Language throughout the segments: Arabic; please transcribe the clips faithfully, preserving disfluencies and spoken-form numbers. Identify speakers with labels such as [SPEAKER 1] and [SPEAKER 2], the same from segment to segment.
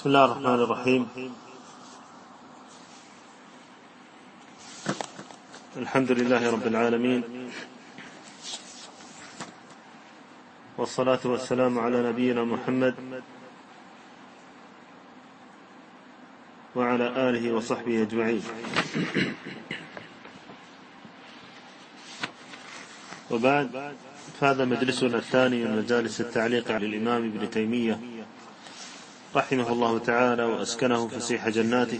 [SPEAKER 1] بسم الله الرحمن الرحيم. الحمد لله رب العالمين، والصلاة والسلام على نبينا محمد وعلى آله وصحبه أجمعين. وبعد، فهذا مجلسنا الثاني من مجالس التعليق على الإمام ابن تيمية رحمه الله تعالى وأسكنه فسيح جناته.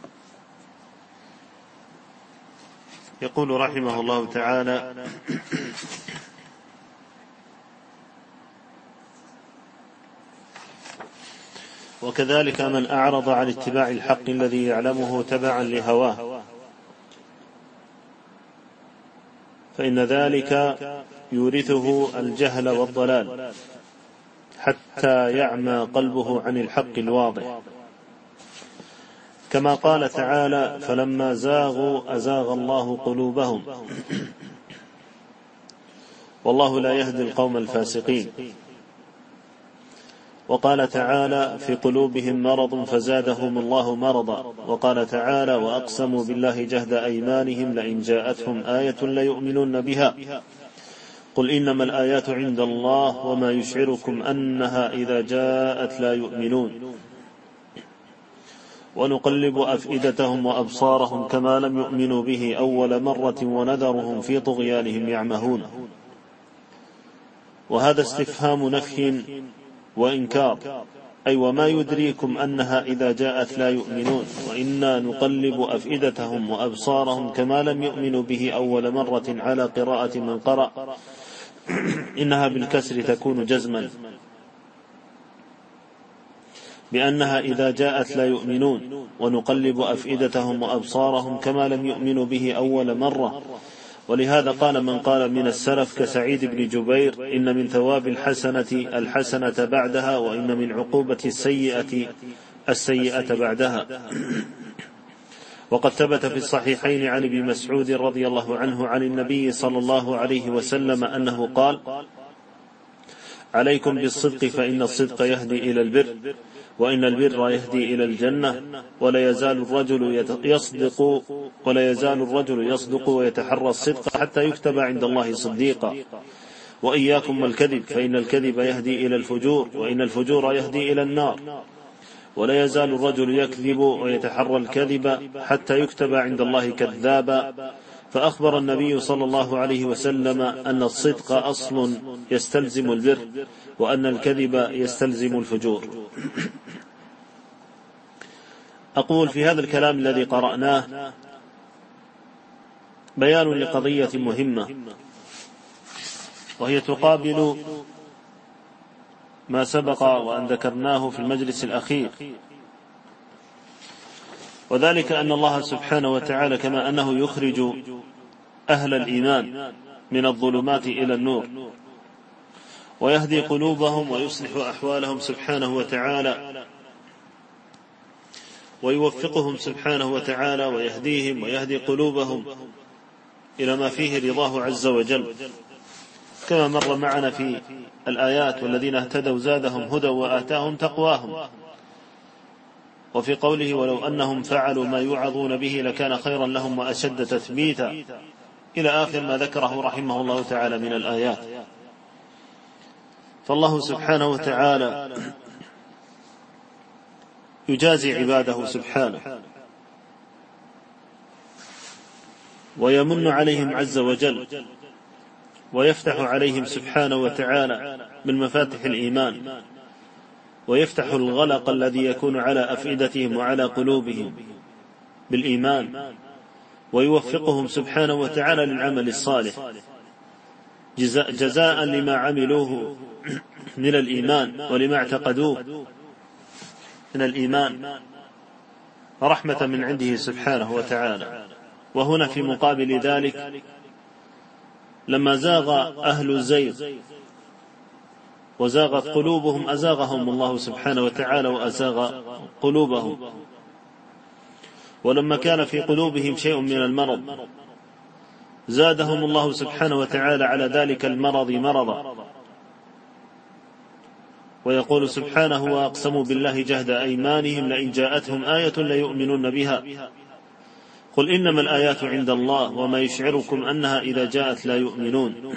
[SPEAKER 1] يقول رحمه الله تعالى: وكذلك من أعرض عن اتباع الحق الذي يعلمه تبعا لهواه، فإن ذلك يورثه الجهل والضلال حتى يعمى قلبه عن الحق الواضح، كما قال تعالى: فلما زاغوا أزاغ الله قلوبهم والله لا يهدي القوم الفاسقين. وقال تعالى: في قلوبهم مرض فزادهم الله مرضا. وقال تعالى: وأقسموا بالله جهد أيمانهم لئن جاءتهم آية ليؤمنون بها قل إنما الآيات عند الله وما يشعركم أنها إذا جاءت لا يؤمنون ونقلب أفئدتهم وأبصارهم كما لم يؤمنوا به أول مرة ونذرهم في طغيانهم يعمهون. وهذا استفهام نفي وإنكار، أي وما يدريكم أنها إذا جاءت لا يؤمنون، وإنا نقلب أفئدتهم وأبصارهم كما لم يؤمنوا به أول مرة على قراءة من قرأ إنها بالكسر تكون جزما بأنها إذا جاءت لا يؤمنون، ونقلب أفئدتهم وأبصارهم كما لم يؤمنوا به أول مرة. ولهذا قال من قال من السلف كسعيد بن جبير: إن من ثواب الحسنة الحسنة بعدها، وإن من عقوبة السيئة السيئة بعدها. وقد ثبت في الصحيحين عن ابن مسعود رضي الله عنه عن النبي صلى الله عليه وسلم أنه قال: عليكم بالصدق فإن الصدق يهدي إلى البر، وإن البر يهدي إلى الجنة، ولا يزال الرجل يصدق ولا يزال الرجل يصدق ويتحرى الصدق حتى يكتب عند الله صديقا. وإياكم والكذب فإن الكذب يهدي إلى الفجور، وإن الفجور يهدي إلى النار. ولا يزال الرجل يكذب ويتحرى الكذب حتى يكتب عند الله كذابا. فأخبر النبي صلى الله عليه وسلم أن الصدق أصل يستلزم البر، وأن الكذب يستلزم الفجور. أقول في هذا الكلام الذي قرأناه بيان لقضية مهمة، وهي تقابل ما سبق وأن ذكرناه في المجلس الأخير، وذلك أن الله سبحانه وتعالى كما أنه يخرج أهل الإيمان من الظلمات إلى النور، ويهدي قلوبهم ويصلح أحوالهم سبحانه وتعالى، ويوفقهم سبحانه وتعالى ويهديهم ويهدي قلوبهم إلى ما فيه رضاه عز وجل، كما مر معنا في الآيات: والذين اهتدوا زادهم هدى وآتاهم تقواهم. وفي قوله: ولو أنهم فعلوا ما يوعظون به لكان خيرا لهم وأشد تثبيتا، إلى آخر ما ذكره رحمه الله تعالى من الآيات. فالله سبحانه وتعالى يجازي عباده سبحانه، ويمن عليهم عز وجل، ويفتح عليهم سبحانه وتعالى من مفاتح الإيمان، ويفتح الغلق الذي يكون على أفئدتهم وعلى قلوبهم بالإيمان، ويوفقهم سبحانه وتعالى للعمل الصالح جزاء, جزاء لما عملوه من الإيمان ولما اعتقدوه من الإيمان، رحمة من عنده سبحانه وتعالى. وهنا في مقابل ذلك لما زاغ أهل الزيغ وزاغت قلوبهم أزاغهم الله سبحانه وتعالى وأزاغ قلوبهم. ولما كان في قلوبهم شيء من المرض زادهم الله سبحانه وتعالى على ذلك المرض مرضا، ويقول سبحانه: وأقسموا بالله جهد أيمانهم لئن جاءتهم آية ليؤمنون بها قل إنما الآيات عند الله وما يشعركم أنها إذا جاءت لا يؤمنون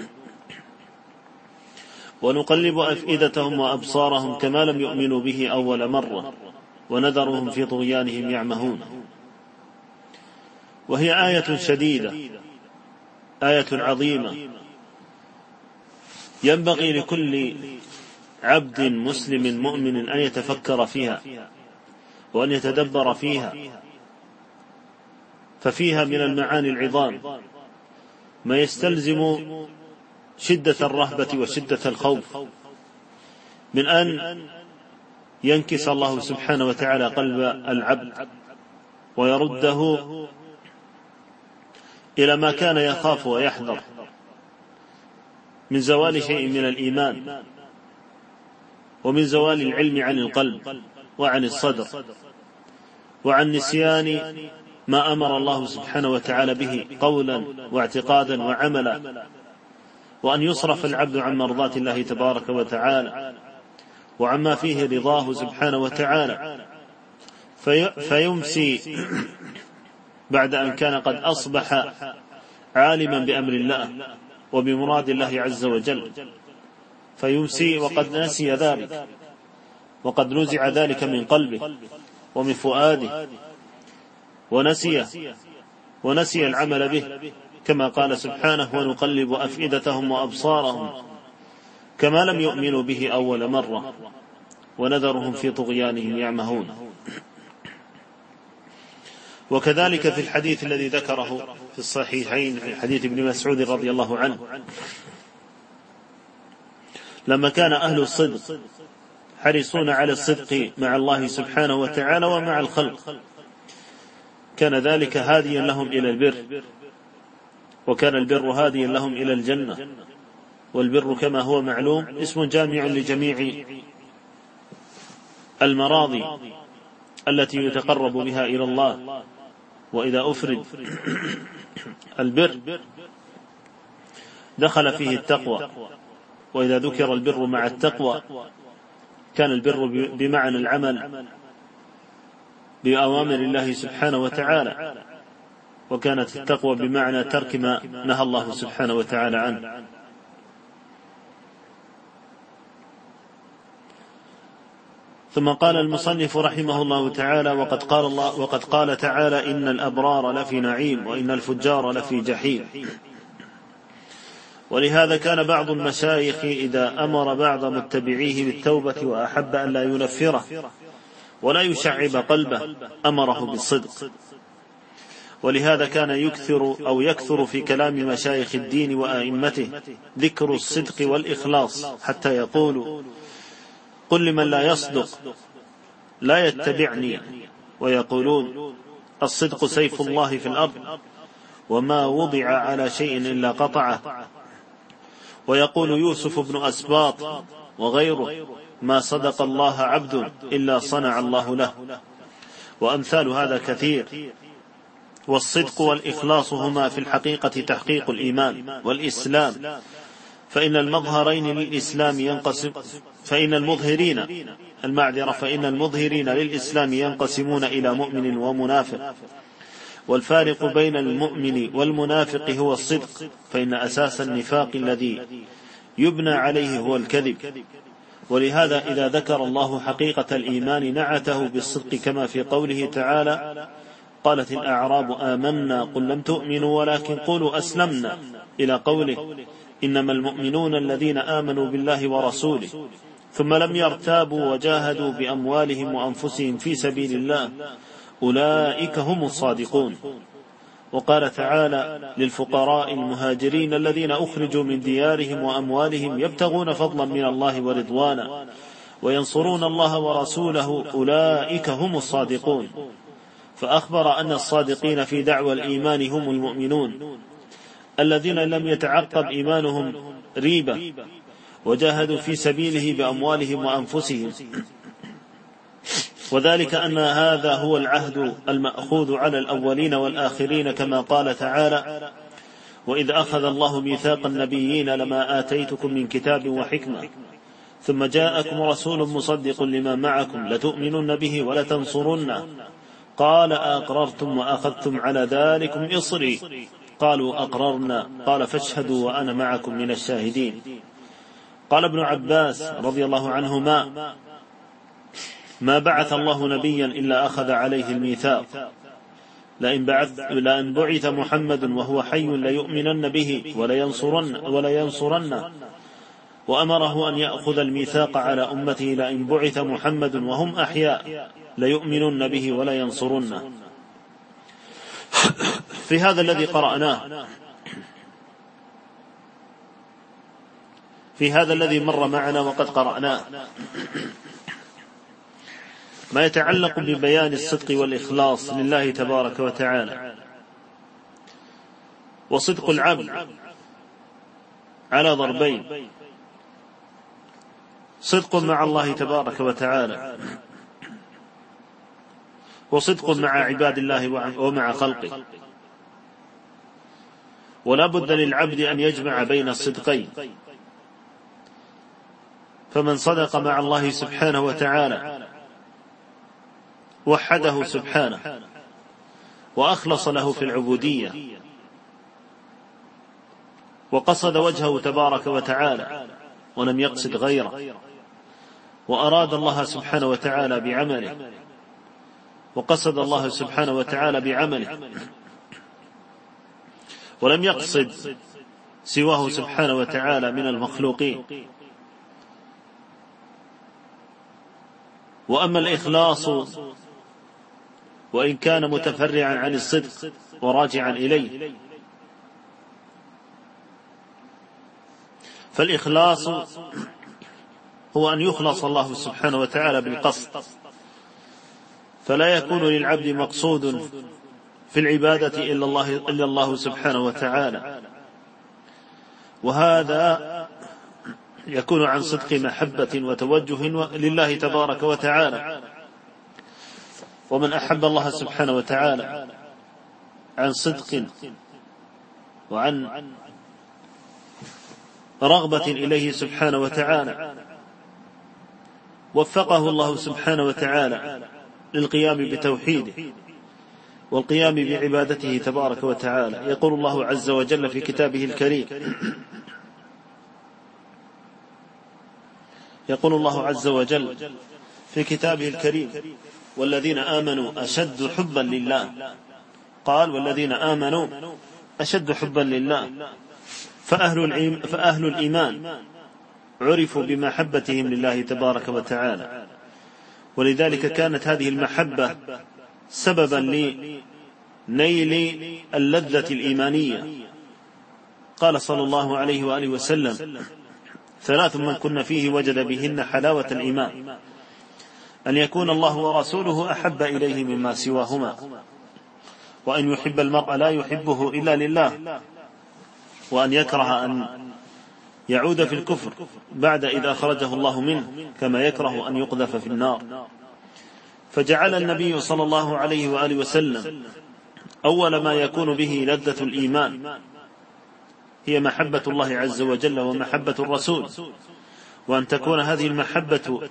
[SPEAKER 1] ونقلب أفئدتهم وأبصارهم كما لم يؤمنوا به أول مرة ونذرهم في طغيانهم يعمهون. وهي آية شديدة، آية عظيمة، ينبغي لكل عبد مسلم مؤمن أن يتفكر فيها وأن يتدبر فيها، ففيها من المعاني العظام ما يستلزم شدة الرهبة وشدة الخوف من أن ينكس الله سبحانه وتعالى قلب العبد ويرده إلى ما كان يخاف ويحذر من زوال شيء من الإيمان ومن زوال العلم عن القلب وعن الصدر وعن نسيان ما أمر الله سبحانه وتعالى به قولا واعتقادا وعملا، وأن يصرف العبد عن مرضاة الله تبارك وتعالى وعما فيه رضاه سبحانه وتعالى، في فيمسي بعد أن كان قد أصبح عالما بأمر الله وبمراد الله عز وجل، فيمسي وقد نسي ذلك وقد نزع ذلك من قلبه ومن فؤاده ونسي ونسي العمل به، كما قال سبحانه: ونقلب أفئدتهم وأبصارهم كما لم يؤمنوا به أول مرة ونذرهم في طغيانهم يعمهون. وكذلك في الحديث الذي ذكره في الصحيحين في حديث ابن مسعود رضي الله عنه، لما كان أهل الصدق حريصون على الصدق مع الله سبحانه وتعالى ومع الخلق، كان ذلك هاديا لهم إلى البر، وكان البر هاديا لهم إلى الجنة. والبر كما هو معلوم اسم جامع لجميع المراضي التي يتقرب بها إلى الله. وإذا أفرد البر دخل فيه التقوى، وإذا ذكر البر مع التقوى كان البر بمعنى العمل بأوامر الله سبحانه وتعالى، وكانت التقوى بمعنى ترك ما نهى الله سبحانه وتعالى عنه. ثم قال المصنف رحمه الله تعالى: وقد قال الله وقد قال تعالى: إن الأبرار لفي نعيم وإن الفجار لفي جحيم. ولهذا كان بعض المشايخ إذا أمر بعض متبعيه بالتوبة وأحب أن لا ينفره ولا يشعب قلبه أمره بالصدق. ولهذا كان يكثر أو يكثر في كلام مشايخ الدين وآئمته ذكر الصدق والإخلاص، حتى يقول: قل لمن لا يصدق لا يتبعني. ويقولون: الصدق سيف الله في الأرض وما وضع على شيء إلا قطعه. ويقول يوسف بن أسباط وغيره: ما صدق الله عبد إلا صنع الله له. وأمثال هذا كثير. والصدق والإخلاص هما في الحقيقة تحقيق الإيمان والإسلام، فإن المظهرين للإسلام ينقسم فإن المظهرين المعذرة فإن المظهرين للإسلام ينقسمون إلى مؤمن ومنافق، والفارق بين المؤمن والمنافق هو الصدق، فإن أساس النفاق الذي يبنى عليه هو الكذب. ولهذا إذا ذكر الله حقيقة الإيمان نعته بالصدق، كما في قوله تعالى: قالت الأعراب آمنا قل لم تؤمنوا ولكن قولوا أسلمنا، إلى قوله: إنما المؤمنون الذين آمنوا بالله ورسوله ثم لم يرتابوا وجاهدوا بأموالهم وأنفسهم في سبيل الله أولئك هم الصادقون. وقال تعالى للفقراء المهاجرين الذين أخرجوا من ديارهم وأموالهم يبتغون فضلا من الله ورضوانا وينصرون الله ورسوله أولئك هم الصادقون. فأخبر أن الصادقين في دعوى الإيمان هم المؤمنون الذين لم يتعقب إيمانهم ريبة وجاهدوا في سبيله بأموالهم وأنفسهم، وذلك أن هذا هو العهد المأخوذ على الأولين والآخرين، كما قال تعالى: وإذ أخذ الله ميثاق النبيين لما آتيتكم من كتاب وحكمة ثم جاءكم رسول مصدق لما معكم لتؤمنن به ولتنصرنه قال أقررتم وأخذتم على ذلكم إصري قالوا أقررنا قال فاشهدوا وأنا معكم من الشاهدين. قال ابن عباس رضي الله عنهما ما بعث الله نبيا إلا أخذ عليه الميثاق لئن بعث لأن بعث محمد وهو حي ليؤمنن به ولينصرن ولينصرن وأمره أن يأخذ الميثاق على أمته لئن بعث محمد وهم أحياء ليؤمنن به ولينصرن. في هذا الذي قرأناه في هذا الذي مر معنا وقد قرأناه ما يتعلق ببيان الصدق والإخلاص لله تبارك وتعالى. وصدق العبد على ضربين: صدق مع الله تبارك وتعالى وصدق مع عباد الله ومع خلقه. ولا بد للعبد أن يجمع بين الصدقين، فمن صدق مع الله سبحانه وتعالى وحده سبحانه وأخلص له في العبودية وقصد وجهه تبارك وتعالى ولم يقصد غيره، وأراد الله سبحانه وتعالى بعمله وقصد الله سبحانه وتعالى بعمله ولم يقصد سواه سبحانه وتعالى من المخلوقين. وأما الإخلاص وإن كان متفرعا عن الصدق وراجعا إليه، فالإخلاص هو أن يخلص الله سبحانه وتعالى بالقصد، فلا يكون للعبد مقصود في العبادة إلا الله, إلا الله سبحانه وتعالى، وهذا يكون عن صدق محبة وتوجه لله تبارك وتعالى. ومن أحب الله سبحانه وتعالى عن صدق وعن رغبة إليه سبحانه وتعالى وفقه الله سبحانه وتعالى للقيام بتوحيده والقيام بعبادته تبارك وتعالى. يقول الله عز وجل في كتابه الكريم يقول الله عز وجل في كتابه الكريم والذين آمنوا أشد حبا لله. قال والذين آمنوا أشد حبا لله. فأهل, فأهل الإيمان عرفوا بمحبتهم لله تبارك وتعالى، ولذلك كانت هذه المحبة سببا لنيل اللذة الإيمانية. قال صلى الله عليه وآله وسلم ثلاث من كن فيه وجد بهن حلاوة الإيمان: أن يكون الله ورسوله أحب إليه مما سواهما، وأن يحب المرء لا يحبه إلا لله، وأن يكره أن يعود في الكفر بعد إذا أخرجه الله منه، كما يكره أن يقذف في النار. فجعل النبي صلى الله عليه وآله وسلم أول ما يكون به لذة الإيمان هي محبة الله عز وجل ومحبة الرسول، وأن تكون هذه المحبة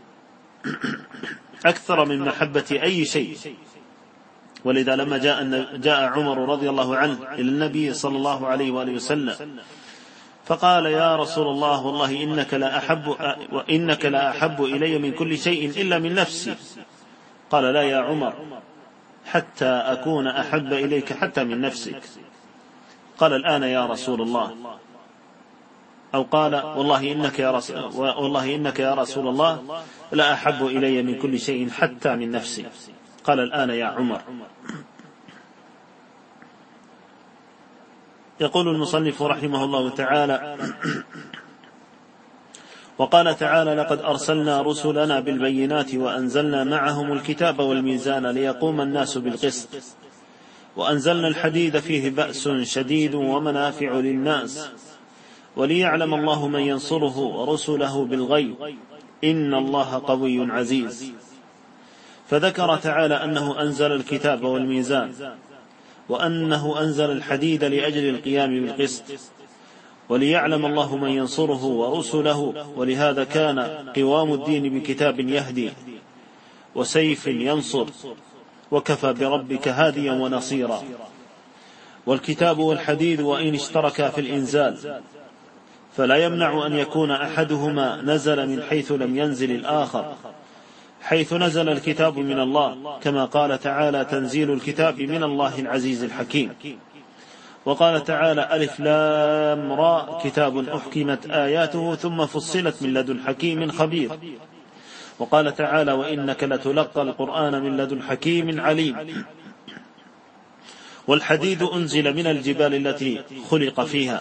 [SPEAKER 1] أكثر من محبة أي شيء. ولذا لما جاء, جاء عمر رضي الله عنه إلى النبي صلى الله عليه وآله وسلم فقال: يا رسول الله والله إنك لا أحب, وإنك لا أحب إلي من كل شيء إلا من نفسي. قال: لا يا عمر، حتى أكون أحب إليك حتى من نفسك. قال: الآن يا رسول الله. أو قال: والله إنك يا رسول, والله إنك يا رسول الله لا أحب إلي من كل شيء حتى من نفسي. قال: الآن يا عمر. يقول المصنف رحمه الله تعالى: وقال تعالى: لقد أرسلنا رسلنا بالبينات وأنزلنا معهم الكتاب والميزان ليقوم الناس بالقسط وأنزلنا الحديد فيه بأس شديد ومنافع للناس وليعلم الله من ينصره ورسله بالغيب إن الله قوي عزيز. فذكر تعالى أنه أنزل الكتاب والميزان، وأنه أنزل الحديد لأجل القيام بالقسط، وليعلم الله من ينصره ورسله، ولهذا كان قوام الدين بكتاب يهدي وسيف ينصر وكفى بربك هاديا ونصيرا. والكتاب والحديد وإن اشتركا في الإنزال فلا يمنع أن يكون أحدهما نزل من حيث لم ينزل الآخر، حيث نزل الكتاب من الله كما قال تعالى تنزيل الكتاب من الله العزيز الحكيم. وقال تعالى ألف لام را كتاب أحكمت آياته ثم فصلت من لدن حكيم خبير. وقال تعالى وإنك لتلقى القرآن من لدن حكيم عليم. والحديد أنزل من الجبال التي خلق فيها.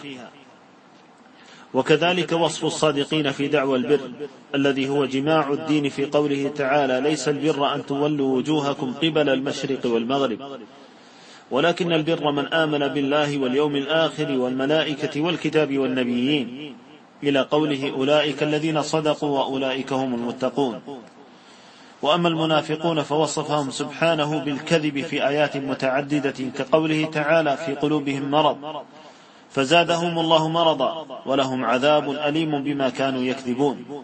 [SPEAKER 1] وكذلك وصف الصادقين في دعوى البر الذي هو جماع الدين في قوله تعالى ليس البر أن تولوا وجوهكم قبل المشرق والمغرب ولكن البر من آمن بالله واليوم الآخر والملائكة والكتاب والنبيين إلى قوله أولئك الذين صدقوا وأولئك هم المتقون. وأما المنافقون فوصفهم سبحانه بالكذب في آيات متعددة كقوله تعالى في قلوبهم مرض فزادهم الله مرضا ولهم عذاب أليم بما كانوا يكذبون.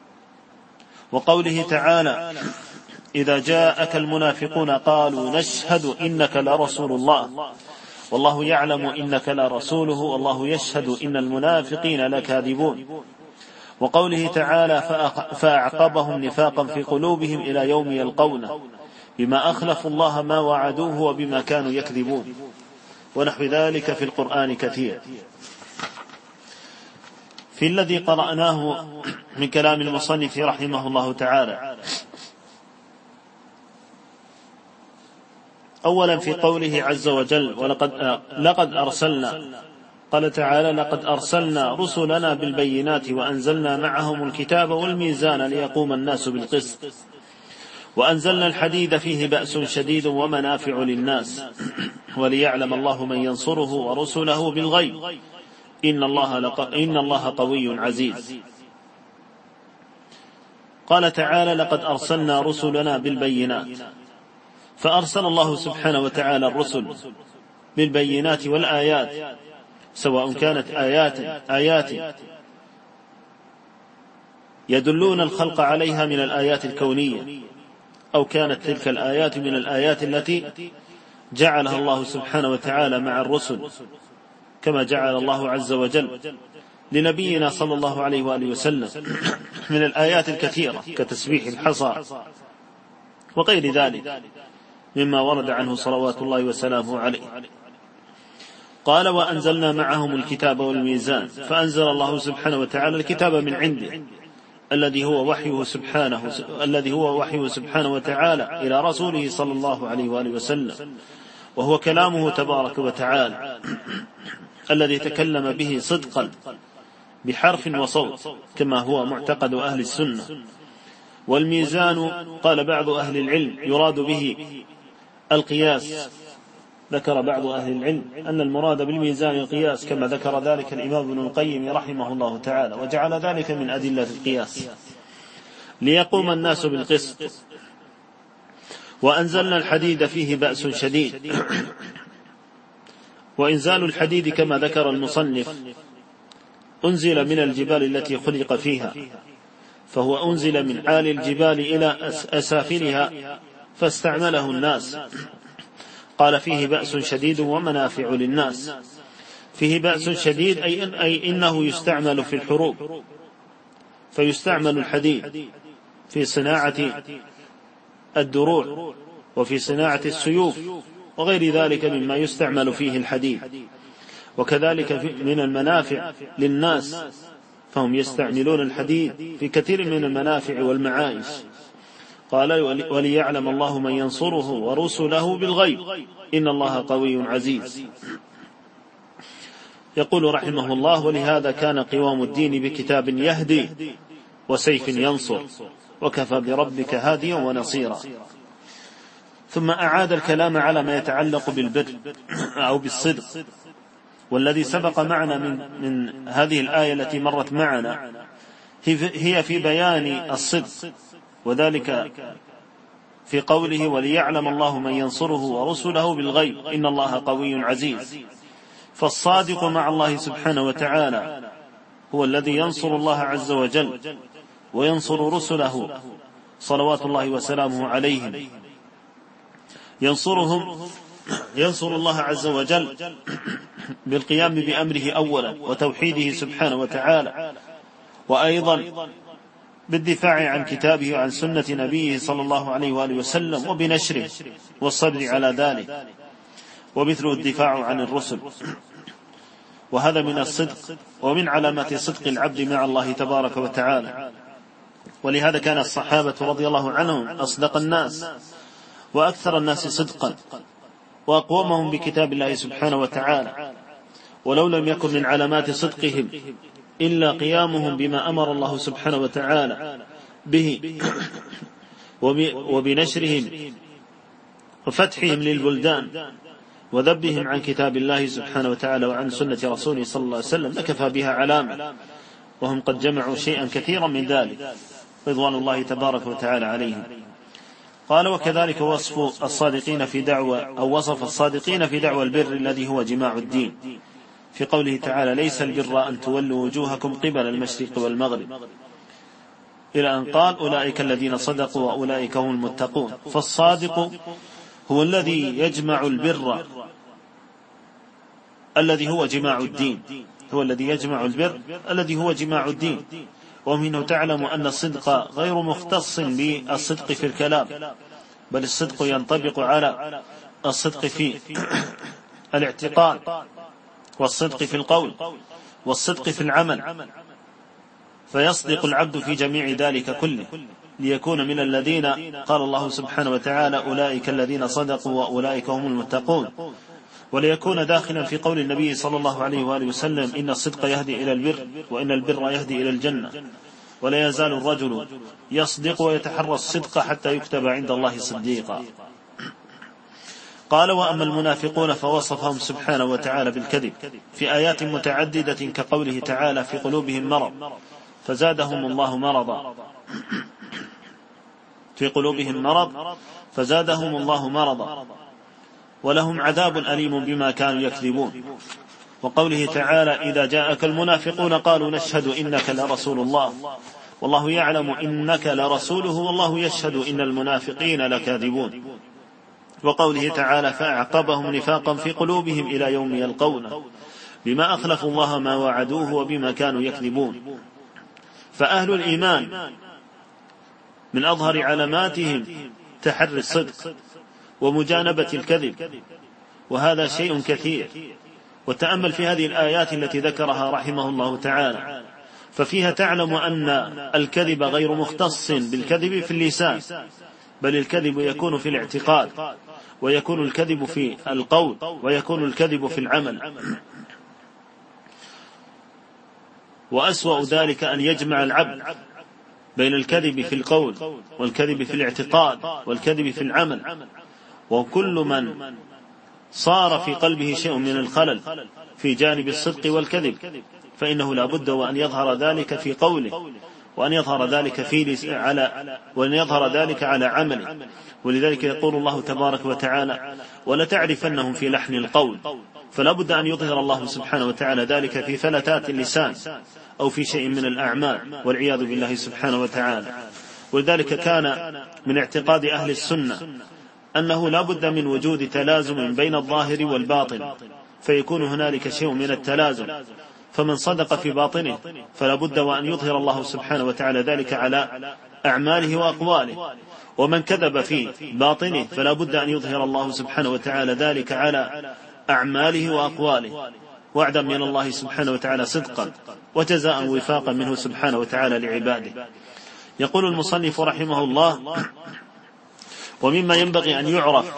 [SPEAKER 1] وقوله تعالى إذا جاءك المنافقون قالوا نشهد إنك لرسول الله والله يعلم إنك لرسوله والله يشهد إن المنافقين لكاذبون. وقوله تعالى فأعقبهم نفاقا في قلوبهم إلى يوم يلقونه بما أخلفوا الله ما وعدوه وبما كانوا يكذبون، ونحو ذلك في القرآن كثير. في الذي قرأناه من كلام المصنف رحمه الله تعالى أولا في قوله عز وجل ولقد لقد أرسلنا، قال تعالى لقد أرسلنا رسلنا بالبينات وأنزلنا معهم الكتاب والميزان ليقوم الناس بالقسط وأنزلنا الحديد فيه بأس شديد ومنافع للناس وليعلم الله من ينصره ورسله بالغيب إن الله, لق... إن الله قوي عزيز. قال تعالى لقد أرسلنا رسلنا بالبينات، فأرسل الله سبحانه وتعالى الرسل بالبينات والآيات سواء كانت آيات آيات يدلون الخلق عليها من الآيات الكونية أو كانت تلك الآيات من الآيات التي جعلها الله سبحانه وتعالى مع الرسل كما جعل الله عز وجل لنبينا صلى الله عليه وآله وسلم من الآيات الكثيرة كتسبيح الحصى وغير ذلك مما ورد عنه صلوات الله وسلامه عليه. قال وأنزلنا معهم الكتاب والميزان، فأنزل الله سبحانه وتعالى الكتاب من عنده الذي هو وحيه سبحانه الذي هو وحيه سبحانه وتعالى إلى رسوله صلى الله عليه وآله وسلم، وهو كلامه تبارك وتعالى الذي تكلم به صدقا بحرف وصوت كما هو معتقد أهل السنة. والميزان قال بعض أهل العلم يراد به القياس، ذكر بعض أهل العلم أن المراد بالميزان القياس كما ذكر ذلك الإمام ابن القيم رحمه الله تعالى وجعل ذلك من أدلة القياس ليقوم الناس بالقسط. وأنزلنا الحديد فيه بأس شديد، وإنزال الحديد كما ذكر المصنف أنزل من الجبال التي خلق فيها، فهو أنزل من عالي الجبال إلى أسافلها فاستعمله الناس. قال فيه بأس شديد ومنافع للناس، فيه بأس شديد أي, إن أي إنه يستعمل في الحروب، فيستعمل الحديد في صناعة الدروع وفي صناعة السيوف وغير ذلك مما يستعمل فيه الحديد. وكذلك من المنافع للناس فهم يستعملون الحديد في كثير من المنافع والمعايش. قال وليعلم الله من ينصره ورسله بالغيب إن الله قوي عزيز. يقول رحمه الله ولهذا كان قوام الدين بكتاب يهدي وسيف ينصر وكفى بربك هاديا ونصيرا. ثم أعاد الكلام على ما يتعلق بالبر أو بالصدق، والذي سبق معنا من, من هذه الآية التي مرت معنا هي في بيان الصدق، وذلك في قوله وليعلم الله من ينصره ورسله بالغيب إن الله قوي عزيز. فالصادق مع الله سبحانه وتعالى هو الذي ينصر الله عز وجل وينصر رسله صلوات الله وسلامه عليهم، ينصرهم ينصر الله عز وجل بالقيام بأمره أولا وتوحيده سبحانه وتعالى، وأيضا بالدفاع عن كتابه وعن سنة نبيه صلى الله عليه وآله وسلم وبنشره والصبر على ذلك، ومثله الدفاع عن الرسل. وهذا من الصدق ومن علامات صدق العبد مع الله تبارك وتعالى. ولهذا كان الصحابة رضي الله عنهم أصدق الناس وأكثر الناس صدقا وأقومهم بكتاب الله سبحانه وتعالى، ولو لم يكن من علامات صدقهم إلا قيامهم بما أمر الله سبحانه وتعالى به وبنشرهم وفتحهم للبلدان وذبهم عن كتاب الله سبحانه وتعالى وعن سنة رسوله صلى الله عليه وسلم لكفى بها علامة، وهم قد جمعوا شيئا كثيرا من ذلك رضوان الله تبارك وتعالى عليهم. قال: وكذلك وصف الصادقين في دعوى أو وصف الصادقين في دعوى البر الذي هو جماع الدين في قوله تعالى: ليس البر أن تولوا وجوهكم قبل المشرق والمغرب، إلى أن قال: أولئك الذين صدقوا وأولئك هم المتقون. فالصادق هو الذي يجمع البر الذي هو جماع الدين، هو الذي يجمع البر الذي هو جماع الدين. ومنه تعلم أن الصدق غير مختص بالصدق في الكلام، بل الصدق ينطبق على الصدق في الاعتقاد والصدق في القول والصدق في العمل، فيصدق العبد في جميع ذلك كله ليكون من الذين قال الله سبحانه وتعالى: أولئك الذين صدقوا وأولئك هم المتقون، وليكون داخلا في قول النبي صلى الله عليه وآله وسلم: إن الصدق يهدي إلى البر وإن البر يهدي إلى الجنة، ولا يزال الرجل يصدق ويتحرى الصدق حتى يكتب عند الله صديقا. قال: وأما المنافقون فوصفهم سبحانه وتعالى بالكذب في آيات متعددة كقوله تعالى: في قلوبهم مرض فزادهم الله مرضا في قلوبهم مرض فزادهم الله مرضا ولهم عذاب أليم بما كانوا يكذبون. وقوله تعالى: إذا جاءك المنافقون قالوا نشهد إنك لرسول الله والله يعلم إنك لرسوله والله يشهد إن المنافقين لكاذبون. وقوله تعالى: فأعقبهم نفاقا في قلوبهم إلى يوم يلقونه بما أخلفوا الله ما وعدوه وبما كانوا يكذبون. فأهل الإيمان من أظهر علاماتهم تحري الصدق ومجانبة الكذب، وهذا شيء كثير. وتأمل في هذه الآيات التي ذكرها رحمه الله تعالى، ففيها تعلم أن الكذب غير مختص بالكذب في اللسان، بل الكذب يكون في الاعتقاد، ويكون الكذب في القول، ويكون الكذب في العمل. وأسوأ ذلك أن يجمع العبد بين الكذب في القول والكذب في الاعتقاد والكذب في العمل. وكل من صار في قلبه شيء من الخلل في جانب الصدق والكذب فإنه لا بد وأن يظهر ذلك في قوله، وأن يظهر ذلك في على وأن يظهر ذلك على عمله. ولذلك يقول الله تبارك وتعالى: ولتعرفنهم في لحن القول. فلا بد أن يظهر الله سبحانه وتعالى ذلك في فلتات اللسان أو في شيء من الأعمال، والعياذ بالله سبحانه وتعالى. ولذلك كان من اعتقاد أهل السنة أنه لا بد من وجود تلازم بين الظاهر والباطن، فيكون هنالك شيء من التلازم. فمن صدق في باطنه فلا بد وأن يظهر الله سبحانه وتعالى ذلك على أعماله وأقواله، ومن كذب في باطنه فلا بد أن يظهر الله سبحانه وتعالى ذلك على أعماله وأقواله، وعدا من الله سبحانه وتعالى صدقا وجزاء وفاقا منه سبحانه وتعالى لعباده. يقول المصنف رحمه الله: ومما ينبغي أن يعرف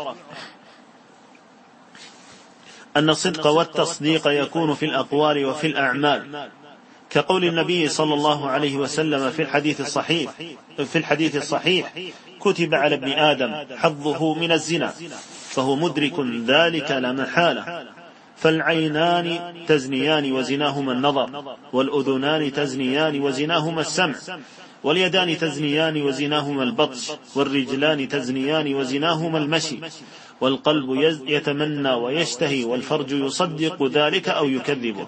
[SPEAKER 1] أن الصدق والتصديق يكون في الأقوال وفي الأعمال، كقول النبي صلى الله عليه وسلم في الحديث الصحيح في الحديث الصحيح: كتب على ابن آدم حظه من الزنا فهو مدرك ذلك لا محالة، فالعينان تزنيان وزناهما النظر، والأذنان تزنيان وزناهما السمع، واليدان تزنيان وزناهما البطش، والرجلان تزنيان وزناهما المشي، والقلب يتمنى ويشتهي، والفرج يصدق ذلك أو يكذبه.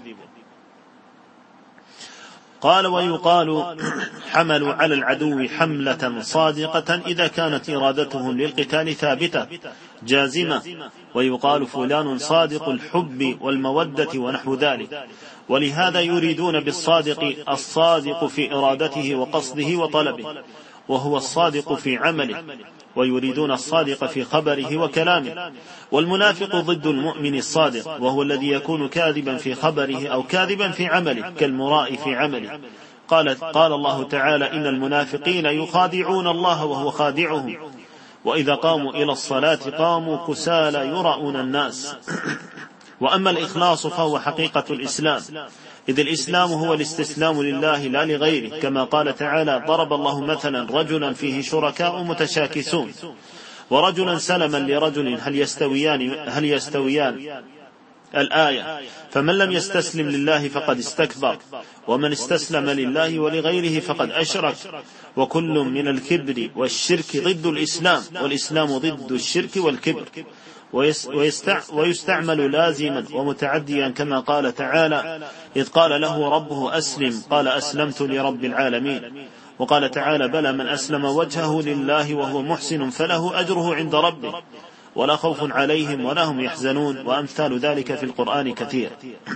[SPEAKER 1] قال: ويقال حملوا على العدو حملة صادقة إذا كانت إرادتهم للقتال ثابتة جازمة، ويقال فلان صادق الحب والمودة ونحو ذلك. ولهذا يريدون بالصادق الصادق في إرادته وقصده وطلبه، وهو الصادق في عمله، ويريدون الصادق في خبره وكلامه. والمنافق ضد المؤمن الصادق، وهو الذي يكون كاذبا في خبره أو كاذبا في عمله، كالمراء في عمله. قال, قال الله تعالى: إن المنافقين يخادعون الله وهو خادعهم، وإذا قاموا إلى الصلاة قاموا كسالى يراءون الناس. وأما الإخلاص فهو حقيقة الإسلام، إذ الإسلام هو الاستسلام لله لا لغيره، كما قال تعالى: ضرب الله مثلا رجلا فيه شركاء متشاكسون، ورجلا سلما لرجل هل يستويان, هل يستويان الآية. فمن لم يستسلم لله فقد استكبر، ومن استسلم لله ولغيره فقد أشرك، وكل من الكبر والشرك ضد الإسلام، والإسلام ضد الشرك والكبر، ويستعمل لازما ومتعديا، كما قال تعالى: إذ قال له ربه أسلم قال أسلمت لرب العالمين. وقال تعالى: بلى من أسلم وجهه لله وهو محسن فله أجره عند ربه ولا خوف عليهم ولا هم يحزنون. وأمثال ذلك في القرآن كثير.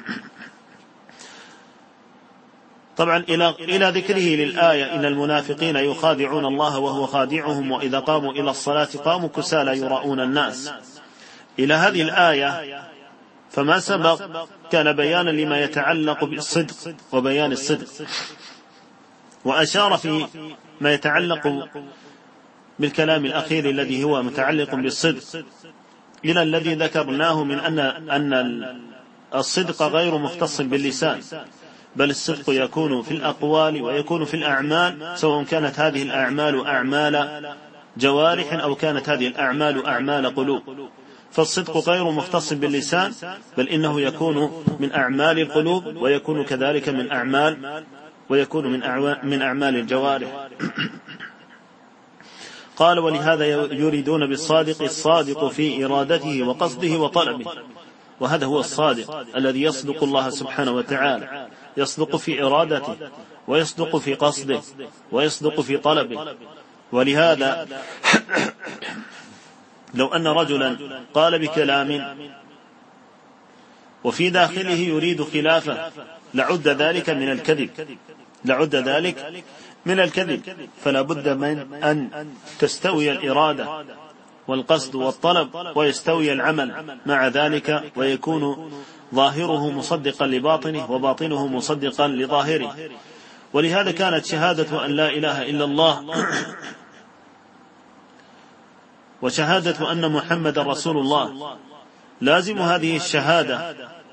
[SPEAKER 1] طبعا إلى ذكره للآية: إن المنافقين يخادعون الله وهو خادعهم، وإذا قاموا إلى الصلاة قاموا كسالى يراءون الناس، إلى هذه الآية، فما سبق كان بيانا لما يتعلق بالصدق وبيان الصدق، وأشار في ما يتعلق بالكلام الأخير الذي هو متعلق بالصدق إلى الذي ذكرناه من أن أن الصدق غير مختص باللسان، بل الصدق يكون في الأقوال ويكون في الأعمال، سواء كانت هذه الأعمال أعمال جوارح أو كانت هذه الأعمال أعمال قلوب. فالصدق غير مختص باللسان، بل إنه يكون من أعمال القلوب، ويكون كذلك من أعمال ويكون من من أعمال الجوارح. قال: ولهذا يريدون بالصادق الصادق في إرادته وقصده وطلبه. وهذا هو الصادق الذي يصدق الله سبحانه وتعالى، يصدق في إرادته، ويصدق في قصده، ويصدق في طلبه. ولهذا لو أن رجلا قال بكلام وفي داخله يريد خلافه لعد ذلك من الكذب، لعد ذلك من الكذب. فلا بد من أن تستوي الإرادة والقصد والطلب، ويستوي العمل مع ذلك، ويكون ظاهره مصدقا لباطنه وباطنه مصدقا لظاهره. ولهذا كانت شهادة أن لا إله إلا الله وشهادة أن محمد رسول الله لازم هذه الشهادة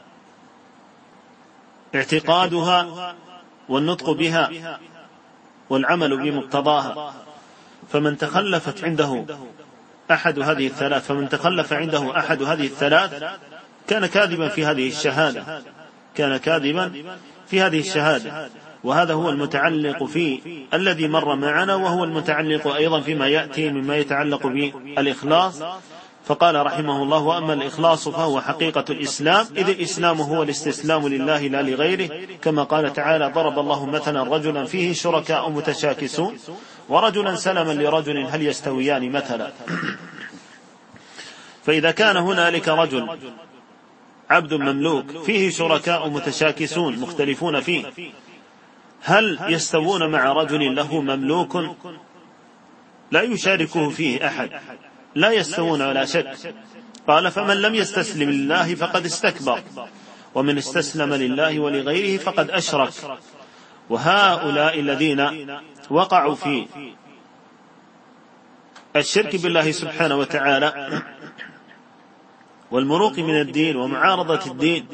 [SPEAKER 1] اعتقادها والنطق بها والعمل بمقتضاها. فمن تخلفت عنده أحد هذه الثلاث فمن تخلف عنده أحد هذه الثلاث كان كاذبا في هذه الشهادة، كان كاذبا في هذه الشهادة. وهذا هو المتعلق في الذي مر معنا، وهو المتعلق أيضا فيما يأتي مما يتعلق بالإخلاص. فقال رحمه الله: وأما الإخلاص فهو حقيقة الإسلام، إذ الإسلام هو الاستسلام لله لا لغيره، كما قال تعالى: ضرب الله مثلا رجلا فيه شركاء متشاكسون، ورجلا سلما لرجل هل يستويان مثلا. فإذا كان هنالك رجل عبد مملوك فيه شركاء متشاكسون مختلفون فيه، هل يستوون مع رجل له مملوك لا يشاركه فيه أحد؟ لا يستوون ولا شك. قال: فمن لم يستسلم لله فقد استكبر، ومن استسلم لله ولغيره فقد أشرك. وهؤلاء الذين وقعوا في الشرك بالله سبحانه وتعالى والمروق من الدين ومعارضة الدين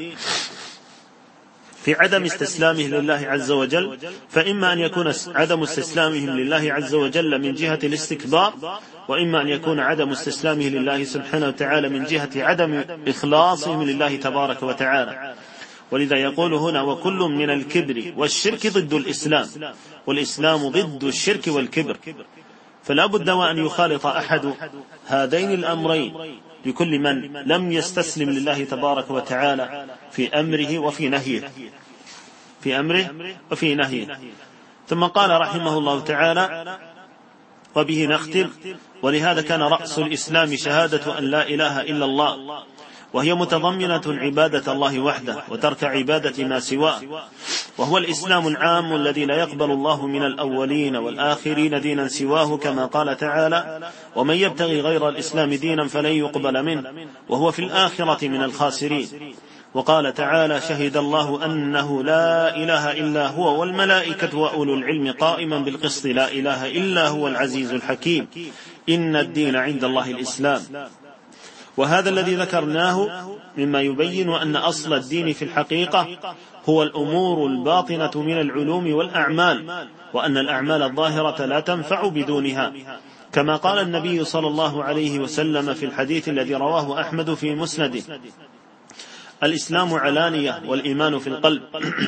[SPEAKER 1] في عدم استسلامه لله عز وجل، فإما أن يكون عدم استسلامهم لله عز وجل من جهة الاستكبار، وإما أن يكون عدم استسلامه لله سبحانه وتعالى من جهة عدم إخلاصهم لله تبارك وتعالى. ولذا يقول هنا وكل من الكبر والشرك ضد الإسلام، والإسلام ضد الشرك والكبر، فلا بد وأن يخالط أحد هذين الأمرين لكل من لم يستسلم لله تبارك وتعالى في أمره وفي نهيه في أمره وفي نهيه. ثم قال رحمه الله تعالى: وبه نختم. ولهذا كان رأس الإسلام شهادة أن لا إله إلا الله، وهي متضمنة عبادة الله وحده وترك عبادة ما سواه، وهو الإسلام العام الذي لا يقبل الله من الأولين والآخرين دينا سواه، كما قال تعالى: ومن يبتغي غير الإسلام دينا فلن يقبل منه وهو في الآخرة من الخاسرين. وقال تعالى: شهد الله أنه لا إله إلا هو والملائكة وأولو العلم قائما بالقسط لا إله إلا هو العزيز الحكيم إن الدين عند الله الإسلام. وهذا الذي ذكرناه مما يبين أن أصل الدين في الحقيقة هو الأمور الباطنة من العلوم والأعمال، وأن الأعمال الظاهرة لا تنفع بدونها، كما قال النبي صلى الله عليه وسلم في الحديث الذي رواه أحمد في مسنده: الإسلام علانية والإيمان في القلب.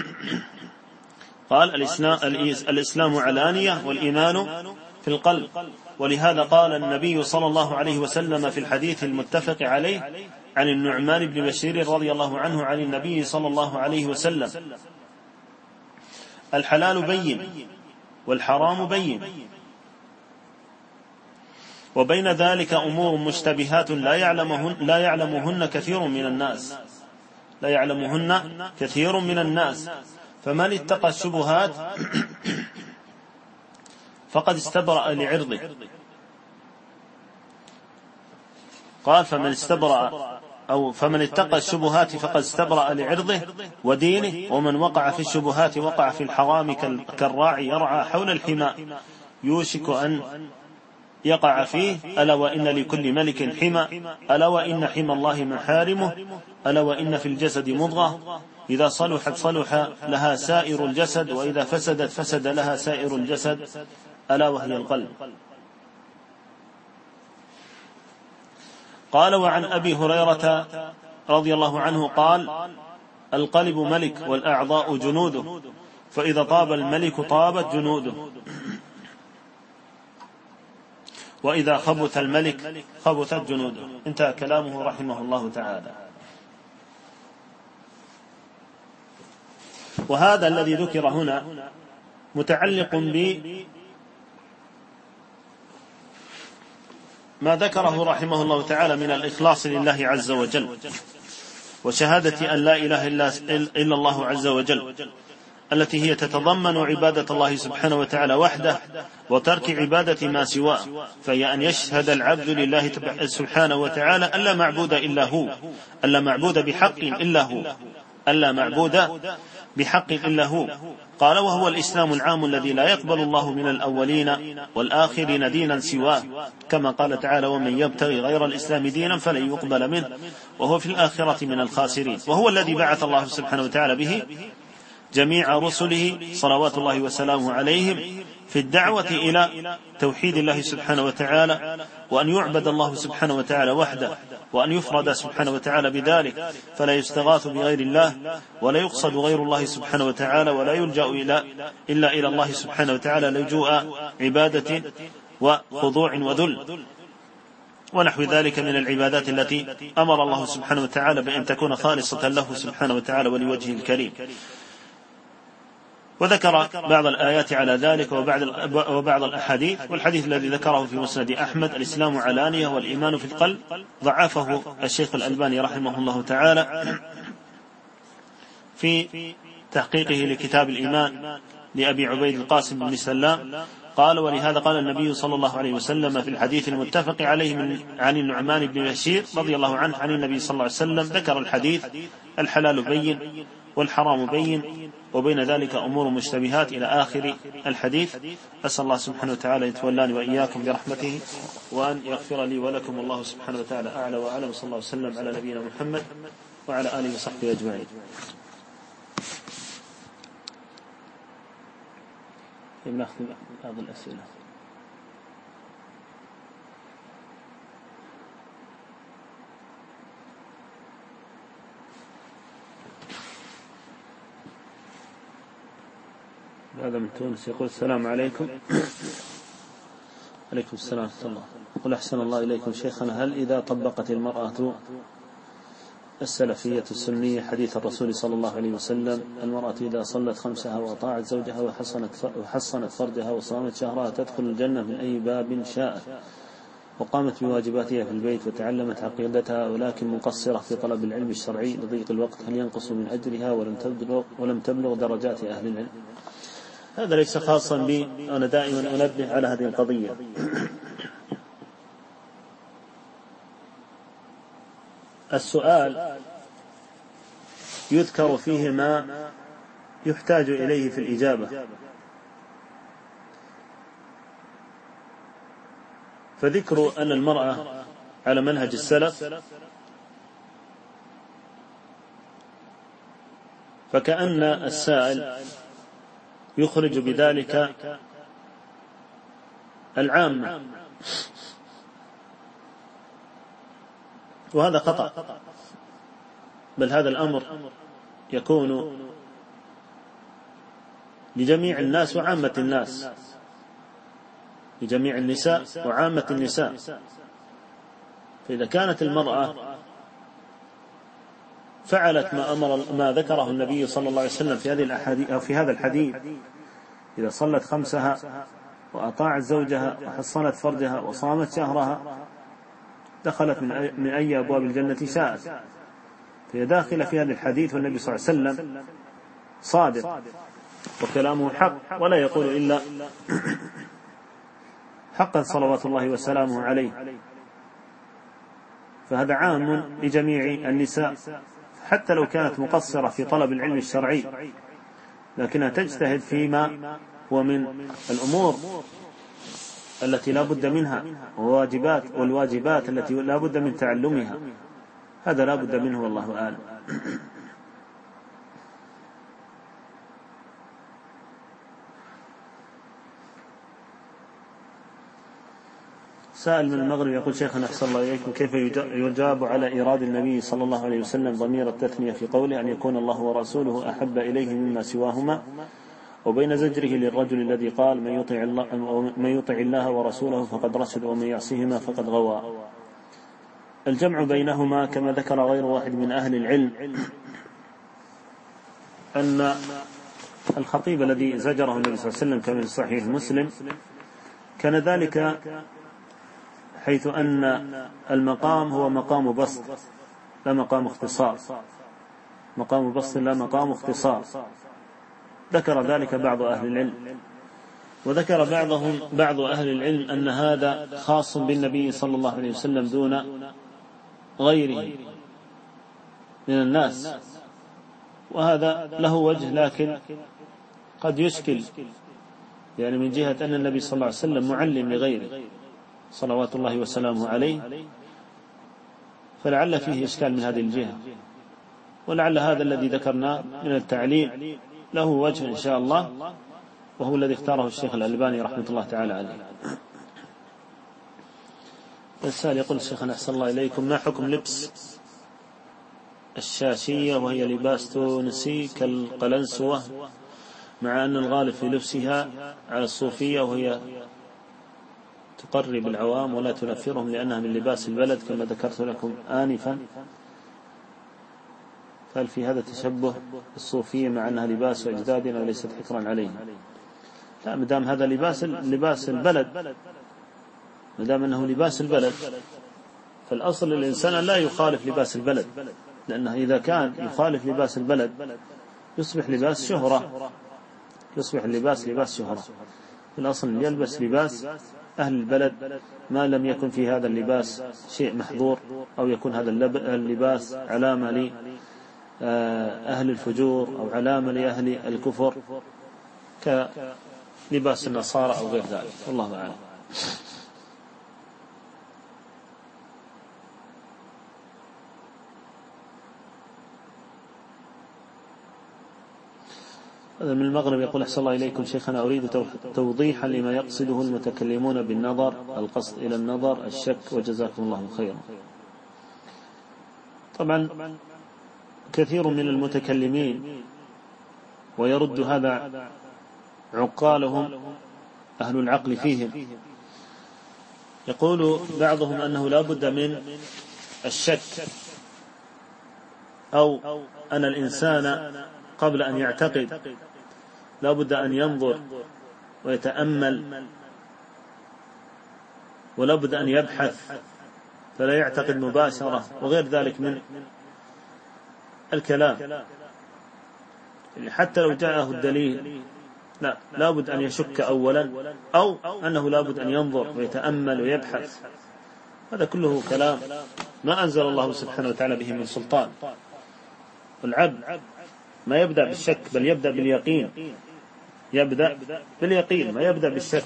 [SPEAKER 1] قال الإسلام, الإسلام علانية والإيمان في القلب. ولهذا قال النبي صلى الله عليه وسلم في الحديث المتفق عليه عن النعمان بن بشير رضي الله عنه عن النبي صلى الله عليه وسلم: الحلال بين والحرام بين، وبين ذلك أمور مشتبهات لا يعلمهن, لا يعلمهن كثير من الناس لا يعلمهن كثير من الناس فمن اتقى الشبهات فقد استبرأ لعرضه. قال: فمن استبرأ أو فمن اتقى الشبهات فقد استبرأ لعرضه ودينه، ومن وقع في الشبهات وقع في الحرام كالراعي يرعى حول الحمى يوشك أن يقع فيه. ألا وإن لكل ملك حمى، ألا وإن حمى الله محارمه، ألا وإن في الجسد مضغة إذا صلحت صلح لها سائر الجسد، وإذا فسدت فسد لها سائر الجسد، ألا وهي القلب. قال: وعن أبي هريرة رضي الله عنه قال: القلب ملك والأعضاء جنوده، فإذا طاب الملك طابت جنوده، وإذا خبث الملك خبثت جنوده. انتهى كلامه رحمه الله تعالى. وهذا الذي ذكر هنا متعلق بما ذكره رحمه الله تعالى من الإخلاص لله عز وجل، وشهادة أن لا إله إلا الله عز وجل، التي هي تتضمن عبادة الله سبحانه وتعالى وحده وترك عبادة ما سواه، فهي أن يشهد العبد لله سبحانه وتعالى أن لا معبود إلا هو، أن لا معبود بحق إلا هو، أن لا معبود بحق إلا هو. قال: وهو الإسلام العام الذي لا يقبل الله من الأولين والآخرين دينا سواه، كما قال تعالى: ومن يبتغي غير الإسلام دينا فلن يقبل منه وهو في الآخرة من الخاسرين. وهو الذي بعث الله سبحانه وتعالى به جميع رسله صلوات الله وسلامه عليهم في الدعوة إلى توحيد الله سبحانه وتعالى، وأن يعبد الله سبحانه وتعالى وحده، وأن يفرد سبحانه وتعالى بذلك، فلا يستغاث بغير الله ولا يقصد غير الله سبحانه وتعالى، ولا يلجأ إلى إلا إلى الله سبحانه وتعالى لجوء عبادة وخضوع وذل ونحو ذلك من العبادات التي أمر الله سبحانه وتعالى بأن تكون خالصة له سبحانه وتعالى ولوجهه الكريم. وذكر بعض الآيات على ذلك وبعض الأحاديث. والحديث الذي ذكره في مسند أحمد: الإسلام علانية والإيمان في القلب، ضعفه الشيخ الألباني رحمه الله تعالى في تحقيقه لكتاب الإيمان لأبي عبيد القاسم بن سلام. قال: ولهذا قال النبي صلى الله عليه وسلم في الحديث المتفق عليه من عن النعمان بن بشير رضي الله عنه عن النبي صلى الله عليه وسلم، ذكر الحديث: الحلال بين والحرام بين، وبين ذلك أمور مشتبهات إلى آخر الحديث. أسأل الله سبحانه وتعالى يتولاني وإياكم برحمته، وأن يغفر لي ولكم. الله سبحانه وتعالى أعلى وأعلم. صلى الله وسلم على نبينا محمد وعلى آله وصحبه أجمعين. نأخذ بعض الأسئلة. هذا من تونس يقول السلام عليكم. عليكم السلام ورحمة الله. يقول أحسن الله إليكم شيخنا، هل إذا طبقت المرأة السلفية السنية حديث الرسول صلى الله عليه وسلم، المرأة إذا صلت خمسها وأطاعت زوجها وحصنت وحصنت فرجها وصامت شهرها تدخل الجنة من أي باب شاءت، وقامت بواجباتها في البيت وتعلمت عقيدتها ولكن مقصرة في طلب العلم الشرعي لضيق الوقت، هل ينقص من أجرها ولم تبلغ ولم تبلغ درجات أهل العلم؟ هذا ليس خاصا بي، أنا دائما أنبه على هذه القضية. السؤال يذكر فيه ما يحتاج إليه في الإجابة، فذكر أن المرأة على منهج السلف فكأن السائل يخرج بذلك العامة، وهذا خطأ، بل هذا الأمر يكون لجميع الناس وعامة الناس، لجميع النساء وعامة النساء. فإذا كانت المرأة فعلت ما أمر ما ذكره النبي صلى الله عليه وسلم في هذه الأحاديث أو في هذا الحديث، إذا صلت خمسها وأطاعت زوجها وحصنت فرجها وصامت شهرها دخلت من أي أبواب الجنة شاءت، فهي داخلة في هذا الحديث، والنبي صلى الله عليه وسلم صادق وكلامه حق ولا يقول إلا حقا صلوات الله وسلامه عليه. فهذا عام لجميع النساء حتى لو كانت مقصرة في طلب العلم الشرعي، لكنها تجتهد فيما هو من الأمور التي لا بد منها وواجبات والواجبات التي لا بد من تعلمها، هذا لا بد منه والله أعلم. سائل من المغرب يقول شيخنا أحسن الله إليكم، كيف يجاب على إيراد النبي صلى الله عليه وسلم ضمير التثنية في قوله أن يكون الله ورسوله أحب إليه مما سواهما، وبين زجره للرجل الذي قال من يطع الله, من يطع الله ورسوله فقد رشد ومن يعصيهما فقد غوى؟ الجمع بينهما كما ذكر غير واحد من أهل العلم أن الخطيب الذي زجره النبي صلى الله عليه وسلم كما في صحيح مسلم كان ذلك حيث أن المقام هو مقام بسط لا مقام اختصار، مقام بسط لا مقام اختصار، ذكر ذلك بعض أهل العلم، وذكر بعضهم بعض أهل العلم أن هذا خاص بالنبي صلى الله عليه وسلم دون غيره من الناس، وهذا له وجه لكن قد يشكل، يعني من جهة أن النبي صلى الله عليه وسلم معلم لغيره صلوات الله وسلامه عليه، فلعل فيه إشكال من هذه الجهة، ولعل هذا الذي ذكرناه من التعليل له وجه إن شاء الله، وهو الذي اختاره الشيخ الألباني رحمة الله تعالى عليه. السائل يقول شيخنا أحسن الله إليكم، ما حكم لبس الشاشية وهي لباس تونسي كالقلنسوة، مع أن الغالب في لبسها على الصوفية وهي تقرب العوام ولا تنفرهم لأنها من لباس البلد كما ذكرت لكم آنفا، هل في هذا تشبه الصوفية مع أنها لباس أجدادنا وليست حكرا عليهم؟ لا، مدام هذا لباس لباس البلد، مدام أنه لباس البلد فالأصل الإنسان لا يخالف لباس البلد، لأنه إذا كان يخالف لباس البلد يصبح لباس شهرة، يصبح اللباس لباس شهرة. الأصل يلبس لباس أهل البلد ما لم يكن في هذا اللباس شيء محظور، أو يكون هذا اللباس علامة لأهل الفجور أو علامة لأهل الكفر كلباس النصارى أو غير ذلك، والله أعلم. هذا من المغرب يقول أحسن الله إليكم شيخنا، أريد توضيحا لما يقصده المتكلمون بالنظر، القصد إلى النظر الشك، وجزاكم الله خيرا. طبعا كثير من المتكلمين ويرد هذا عقالهم أهل العقل فيهم. يقول بعضهم أنه لا بد من الشك، أو أن الإنسان قبل أن يعتقد لا بد أن ينظر ويتأمل، ولا بد أن يبحث فلا يعتقد مباشرة، وغير ذلك من الكلام. حتى لو جاءه الدليل لا لا بد أن يشك أولا، أو أنه لا بد أن ينظر ويتأمل ويبحث. هذا كله كلام ما أنزل الله سبحانه وتعالى به من سلطان. والعبد ما يبدأ بالشك بل يبدأ باليقين، يبدأ باليقين ما يبدأ بالشك،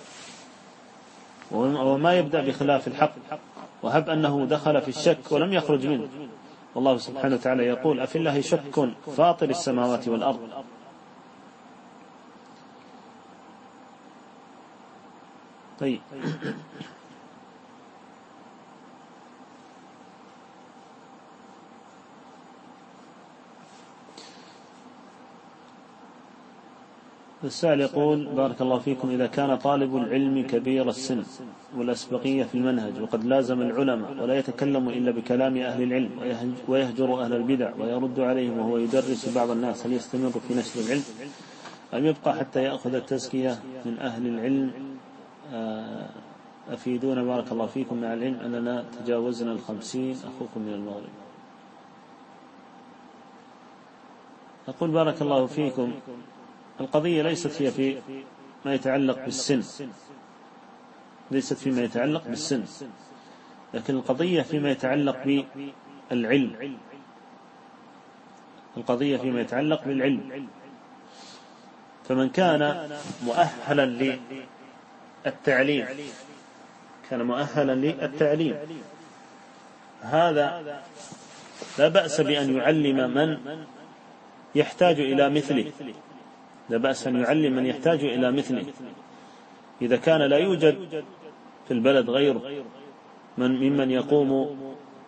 [SPEAKER 1] وما يبدأ بخلاف الحق. وهب أنه دخل في الشك ولم يخرج منه. والله سبحانه وتعالى يقول: أفي الله شك فاطر السماوات والأرض. طيب، السائل يقول: بارك الله فيكم، إذا كان طالب العلم كبير السن والأسبقية في المنهج وقد لازم العلماء ولا يتكلم إلا بكلام أهل العلم ويهجر أهل البدع ويرد عليهم وهو يدرس بعض الناس، هل يستمر في نشر العلم أم يبقى حتى يأخذ التزكية من أهل العلم؟ أفيدونا بارك الله فيكم، مع العلم أننا تجاوزنا الخمسين. أخوكم من المغرب. أقول بارك الله فيكم، القضية ليست هي في ما يتعلق بالسن، ليست فيما يتعلق بالسن، لكن القضية فيما يتعلق بالعلم، القضية فيما يتعلق بالعلم. فمن كان مؤهلا للتعليم كان مؤهلا للتعليم هذا لا بأس بأن يعلم من يحتاج إلى مثله، لا بأس أن يعلم من يحتاج إلى مثله. إذا كان لا يوجد في البلد غيره من ممن يقوم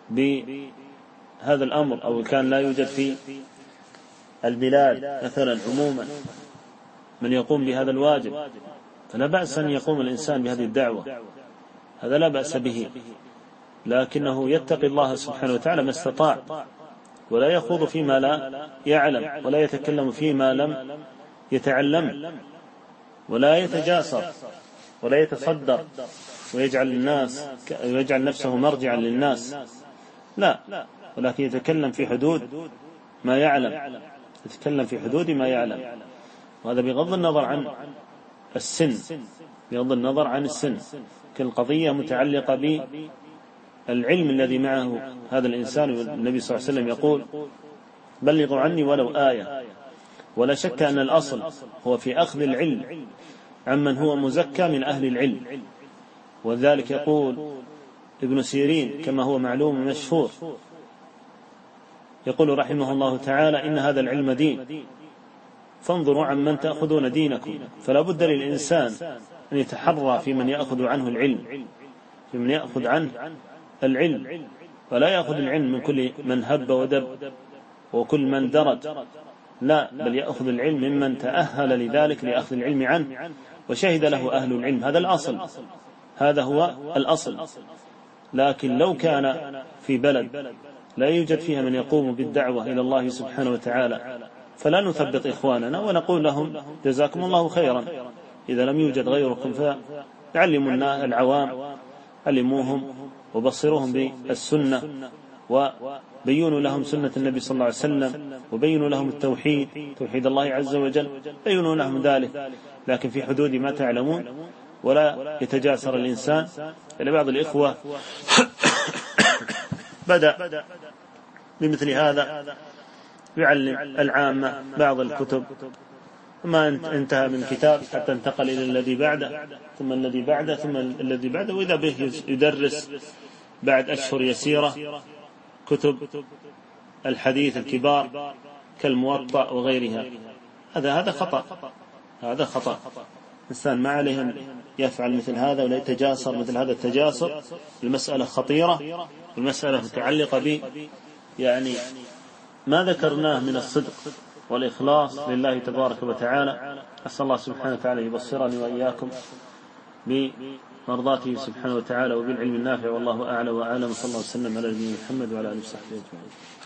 [SPEAKER 1] بهذا الأمر، أو كان لا يوجد في البلاد مثلا عموما من يقوم بهذا الواجب، فلا بأس أن يقوم الإنسان بهذه الدعوة، هذا لا بأس به، لكنه يتقي الله سبحانه وتعالى ما استطاع، ولا يخوض فيما لا يعلم، ولا يتكلم فيما لم يتعلم، ولا يتجاسر، ولا يتصدر ويجعل الناس ويجعل نفسه مرجعا للناس، لا، ولكن يتكلم في حدود ما يعلم، يتكلم في حدود ما يعلم. وهذا بغض النظر عن السن، بغض النظر عن السن، كالقضية متعلقة بالعلم الذي معه هذا الإنسان. والنبي صلى الله عليه وسلم يقول: بلغوا عني ولو آية. ولا شك أن الأصل هو في أخذ العلم عمن هو مزكى من أهل العلم. وذلك يقول ابن سيرين كما هو معلوم مشهور، يقول رحمه الله تعالى: إن هذا العلم دين فانظروا عمن تأخذون دينكم. فلا بد للإنسان أن يتحرى في من يأخذ عنه العلم، في من يأخذ عنه العلم، ولا يأخذ العلم من كل من هب ودب وكل من درج، لا، بل يأخذ العلم ممن تأهل لذلك لأخذ العلم عنه وشهد له أهل العلم. هذا الأصل، هذا هو الأصل. لكن لو كان في بلد لا يوجد فيها من يقوم بالدعوة إلى الله سبحانه وتعالى، فلا نثبط إخواننا ونقول لهم: جزاكم الله خيرا، إذا لم يوجد غيركم فعلموا الناس العوام، علموهم وبصروهم بالسنة، وبينوا لهم سنة النبي صلى الله عليه وسلم، وبينوا لهم التوحيد، توحيد الله عز وجل، بينوا لهم ذلك، لكن في حدود ما تعلمون، ولا يتجاسر الإنسان. لبعض الإخوة بدأ بمثل هذا يعلم العامة بعض الكتب، ما انتهى من كتاب حتى انتقل إلى الذي بعده، ثم الذي بعده، ثم الذي بعده، وإذا به يدرس بعد أشهر يسيرة كتب الحديث الكبار كالموطأ وغيرها. هذا هذا خطأ، هذا خطأ. الإنسان ما عليه أن يفعل مثل هذا ولا يتجاسر مثل هذا التجاسر. المسألة خطيرة، والمسألة متعلقة ب يعني ما ذكرناه من الصدق والإخلاص لله تبارك وتعالى. أسأل الله سبحانه وتعالى يبصرني وإياكم بمرضاته سبحانه وتعالى وبالعلم النافع، والله أعلى وأعلم. صلى الله وسلم على نبينا محمد وعلى آله وصحبه أجمعين.